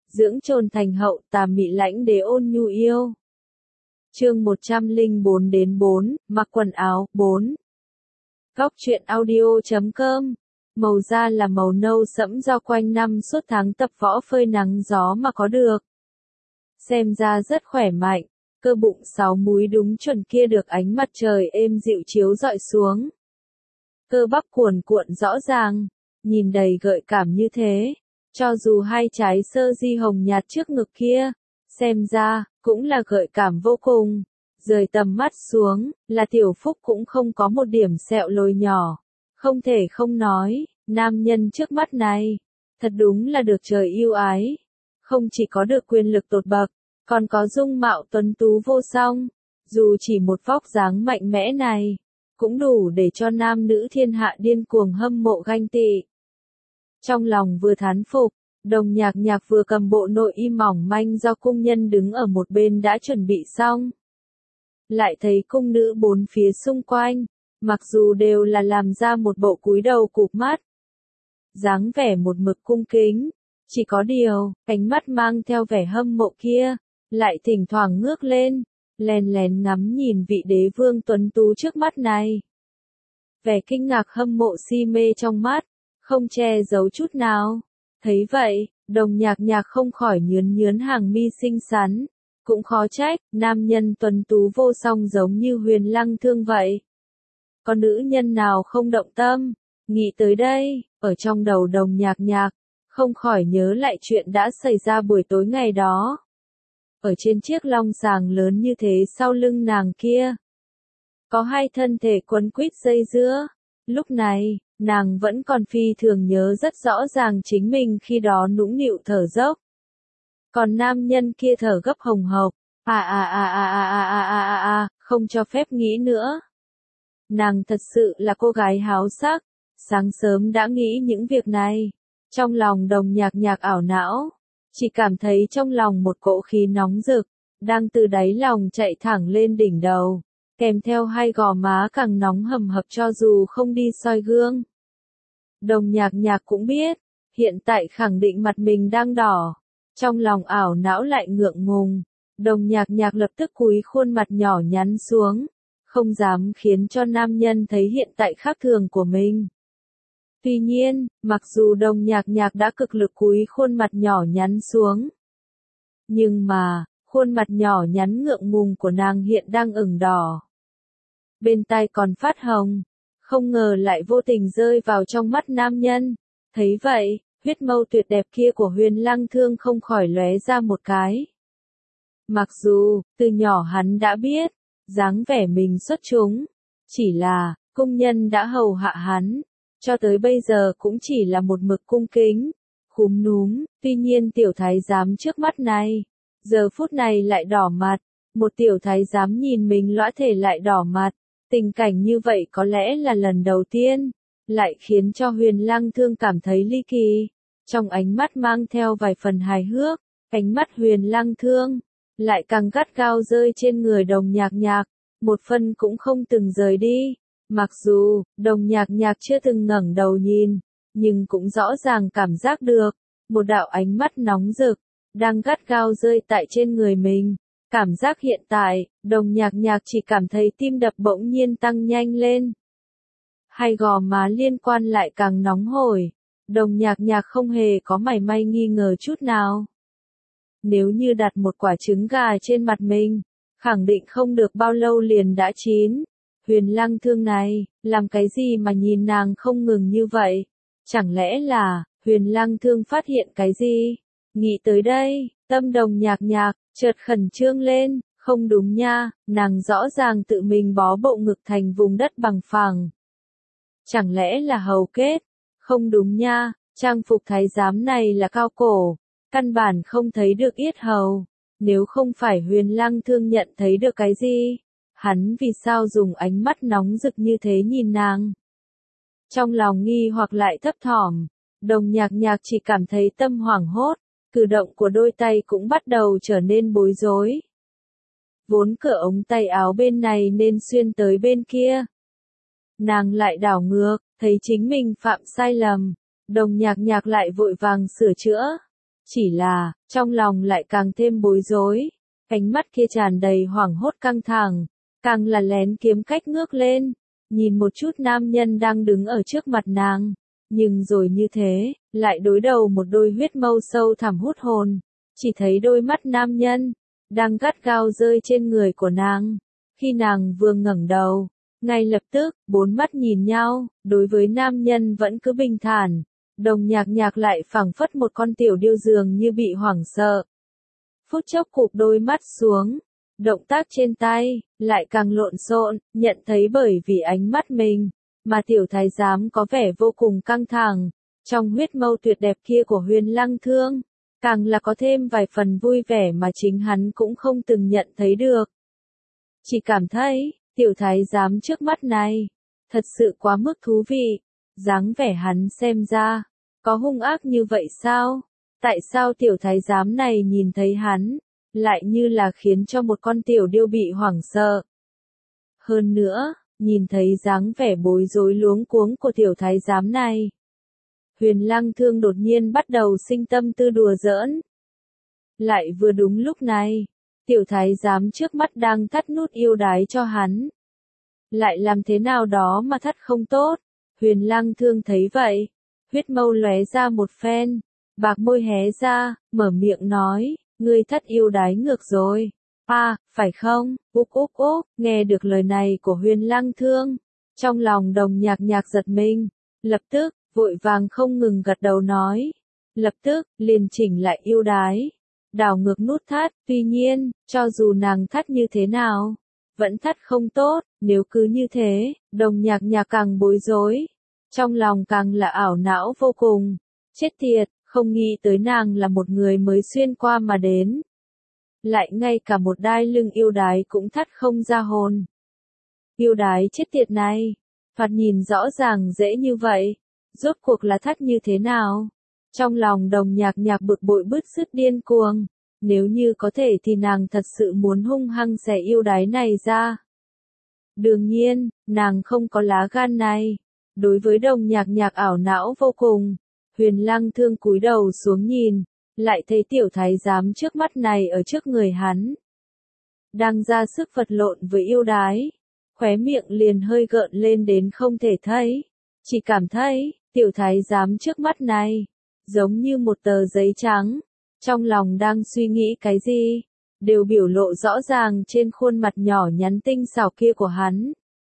dưỡng chồn thành hậu, tà mị lãnh đế ôn nhu yêu. Chương 104-4, mặc quần áo, 4. Góc truyện audio.com. Màu da là màu nâu sẫm do quanh năm suốt tháng tập võ phơi nắng gió mà có được. Xem ra rất khỏe mạnh, cơ bụng 6 múi đúng chuẩn kia được ánh mặt trời êm dịu chiếu rọi xuống. Cơ bắp cuồn cuộn rõ ràng, nhìn đầy gợi cảm như thế. Cho dù hai trái sơ di hồng nhạt trước ngực kia, xem ra, cũng là gợi cảm vô cùng. Rời tầm mắt xuống, là Tiểu Phúc cũng không có một điểm sẹo lồi nhỏ. Không thể không nói, nam nhân trước mắt này, thật đúng là được trời yêu ái. Không chỉ có được quyền lực tột bậc, còn có dung mạo tuấn tú vô song. Dù chỉ một vóc dáng mạnh mẽ này, cũng đủ để cho nam nữ thiên hạ điên cuồng hâm mộ ganh tị. Trong lòng vừa thán phục, Đồng Nhạc Nhạc vừa cầm bộ nội y mỏng manh do cung nhân đứng ở một bên đã chuẩn bị xong. Lại thấy cung nữ bốn phía xung quanh, mặc dù đều là làm ra một bộ cúi đầu cụp mắt. Dáng vẻ một mực cung kính, chỉ có điều, ánh mắt mang theo vẻ hâm mộ kia, lại thỉnh thoảng ngước lên, lén lén ngắm nhìn vị đế vương tuấn tú trước mắt này. Vẻ kinh ngạc hâm mộ si mê trong mắt, không che giấu chút nào. Thấy vậy, Đồng Nhạc Nhạc không khỏi nhướn nhướn hàng mi xinh xắn. Cũng khó trách, nam nhân tuấn tú vô song giống như Huyền Lăng Thương vậy. Có nữ nhân nào không động tâm? Nghĩ tới đây, ở trong đầu Đồng Nhạc Nhạc, không khỏi nhớ lại chuyện đã xảy ra buổi tối ngày đó. Ở trên chiếc long sàng lớn như thế sau lưng nàng kia, có hai thân thể quấn quýt dây dưa. Lúc này, nàng vẫn còn phi thường nhớ rất rõ ràng chính mình khi đó nũng nịu thở dốc. Còn nam nhân kia thở gấp hồng hộc, không cho phép nghĩ nữa. Nàng thật sự là cô gái háo sắc, sáng sớm đã nghĩ những việc này. Trong lòng Đồng Nhạc Nhạc ảo não, chỉ cảm thấy trong lòng một cỗ khí nóng rực, đang từ đáy lòng chạy thẳng lên đỉnh đầu, kèm theo hai gò má càng nóng hầm hập cho dù không đi soi gương. Đồng Nhạc Nhạc cũng biết, hiện tại khẳng định mặt mình đang đỏ. Trong lòng ảo não lại ngượng ngùng, Đồng Nhạc Nhạc lập tức cúi khuôn mặt nhỏ nhắn xuống, không dám khiến cho nam nhân thấy hiện tại khác thường của mình. Tuy nhiên, mặc dù Đồng Nhạc Nhạc đã cực lực cúi khuôn mặt nhỏ nhắn xuống, nhưng mà, khuôn mặt nhỏ nhắn ngượng ngùng của nàng hiện đang ửng đỏ. Bên tai còn phát hồng, không ngờ lại vô tình rơi vào trong mắt nam nhân. Thấy vậy, huyết mâu tuyệt đẹp kia của Huyền Lăng Thương không khỏi lóe ra một cái. Mặc dù, từ nhỏ hắn đã biết, dáng vẻ mình xuất chúng, chỉ là, cung nhân đã hầu hạ hắn, cho tới bây giờ cũng chỉ là một mực cung kính, khúm núm. Tuy nhiên tiểu thái giám trước mắt này, giờ phút này lại đỏ mặt, một tiểu thái giám nhìn mình lõa thể lại đỏ mặt, tình cảnh như vậy có lẽ là lần đầu tiên, lại khiến cho Huyền Lăng Thương cảm thấy ly kỳ. Trong ánh mắt mang theo vài phần hài hước, ánh mắt Huyền Lăng Thương lại càng gắt gao rơi trên người Đồng Nhạc Nhạc, một phân cũng không từng rời đi. Mặc dù Đồng Nhạc Nhạc chưa từng ngẩng đầu nhìn, nhưng cũng rõ ràng cảm giác được một đạo ánh mắt nóng rực đang gắt gao rơi tại trên người mình. Cảm giác hiện tại, Đồng Nhạc Nhạc chỉ cảm thấy tim đập bỗng nhiên tăng nhanh lên. Hai gò má liên quan lại càng nóng hổi. Đồng Nhạc Nhạc không hề có mảy may nghi ngờ chút nào. Nếu như đặt một quả trứng gà trên mặt mình, khẳng định không được bao lâu liền đã chín. Huyền Lăng Thương này, làm cái gì mà nhìn nàng không ngừng như vậy? Chẳng lẽ là, Huyền Lăng Thương phát hiện cái gì? Nghĩ tới đây, tâm Đồng Nhạc Nhạc chợt khẩn trương lên. Không đúng nha, nàng rõ ràng tự mình bó bộ ngực thành vùng đất bằng phẳng. Chẳng lẽ là hầu kết? Không đúng nha, trang phục thái giám này là cao cổ, căn bản không thấy được yết hầu. Nếu không phải Huyền Lăng Thương nhận thấy được cái gì, hắn vì sao dùng ánh mắt nóng rực như thế nhìn nàng? Trong lòng nghi hoặc lại thấp thỏm, Đồng Nhạc Nhạc chỉ cảm thấy tâm hoảng hốt, cử động của đôi tay cũng bắt đầu trở nên bối rối. Vốn cửa ống tay áo bên này nên xuyên tới bên kia. Nàng lại đảo ngược, thấy chính mình phạm sai lầm, Đồng Nhạc Nhạc lại vội vàng sửa chữa. Chỉ là, trong lòng lại càng thêm bối rối, ánh mắt kia tràn đầy hoảng hốt căng thẳng, càng là lén kiếm cách ngước lên, nhìn một chút nam nhân đang đứng ở trước mặt nàng, nhưng rồi như thế, lại đối đầu một đôi huyết mâu sâu thẳm hút hồn, chỉ thấy đôi mắt nam nhân, đang gắt gao rơi trên người của nàng, khi nàng vừa ngẩng đầu, ngay lập tức, bốn mắt nhìn nhau, đối với nam nhân vẫn cứ bình thản, Đồng Nhạc Nhạc lại phảng phất một con tiểu điêu dường như bị hoảng sợ. Phút chốc cụp đôi mắt xuống, động tác trên tay, lại càng lộn xộn, nhận thấy bởi vì ánh mắt mình, mà tiểu thái giám có vẻ vô cùng căng thẳng, trong huyết mâu tuyệt đẹp kia của Huyền Lăng Thương, càng là có thêm vài phần vui vẻ mà chính hắn cũng không từng nhận thấy được. Chỉ cảm thấy, tiểu thái giám trước mắt này, thật sự quá mức thú vị, dáng vẻ hắn xem ra, có hung ác như vậy sao? Tại sao tiểu thái giám này nhìn thấy hắn, lại như là khiến cho một con tiểu điêu bị hoảng sợ? Hơn nữa, nhìn thấy dáng vẻ bối rối luống cuống của tiểu thái giám này, Huyền Lăng Thương đột nhiên bắt đầu sinh tâm tư đùa giỡn. Lại vừa đúng lúc này, tiểu thái giám trước mắt đang thắt nút yêu đái cho hắn. Lại làm thế nào đó mà thắt không tốt, Huyền Lăng Thương thấy vậy, huyết mâu lóe ra một phen, bạc môi hé ra, mở miệng nói, ngươi thắt yêu đái ngược rồi. À, phải không? Úc úc úc, nghe được lời này của Huyền Lăng Thương, trong lòng Đồng Nhạc Nhạc giật mình, lập tức, vội vàng không ngừng gật đầu nói, lập tức, liền chỉnh lại yêu đái, đảo ngược nút thắt, tuy nhiên, cho dù nàng thắt như thế nào, vẫn thắt không tốt, nếu cứ như thế, Đồng Nhạc Nhạc càng bối rối, trong lòng càng là ảo não vô cùng, chết tiệt, không nghĩ tới nàng là một người mới xuyên qua mà đến. Lại ngay cả một đai lưng yêu đái cũng thắt không ra hồn. Yêu đái chết tiệt này, thoạt nhìn rõ ràng dễ như vậy, rốt cuộc là thắt như thế nào? Trong lòng Đồng Nhạc Nhạc bực bội bứt rứt điên cuồng, nếu như có thể thì nàng thật sự muốn hung hăng xẻ yêu đái này ra. Đương nhiên, nàng không có lá gan này. Đối với Đồng Nhạc Nhạc ảo não vô cùng, Huyền Lăng Thương cúi đầu xuống nhìn, lại thấy tiểu thái giám trước mắt này ở trước người hắn, đang ra sức vật lộn với yêu đái, khóe miệng liền hơi gợn lên đến không thể thấy, chỉ cảm thấy, tiểu thái giám trước mắt này, giống như một tờ giấy trắng, trong lòng đang suy nghĩ cái gì, đều biểu lộ rõ ràng trên khuôn mặt nhỏ nhắn tinh xảo kia của hắn.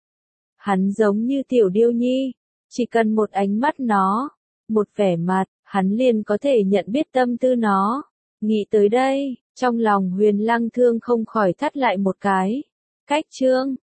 Hắn giống như tiểu điêu nhi, chỉ cần một ánh mắt nó, một vẻ mặt, hắn liền có thể nhận biết tâm tư nó. Nghĩ tới đây, trong lòng Huyền Lăng Thương không khỏi thắt lại một cái. Cách chương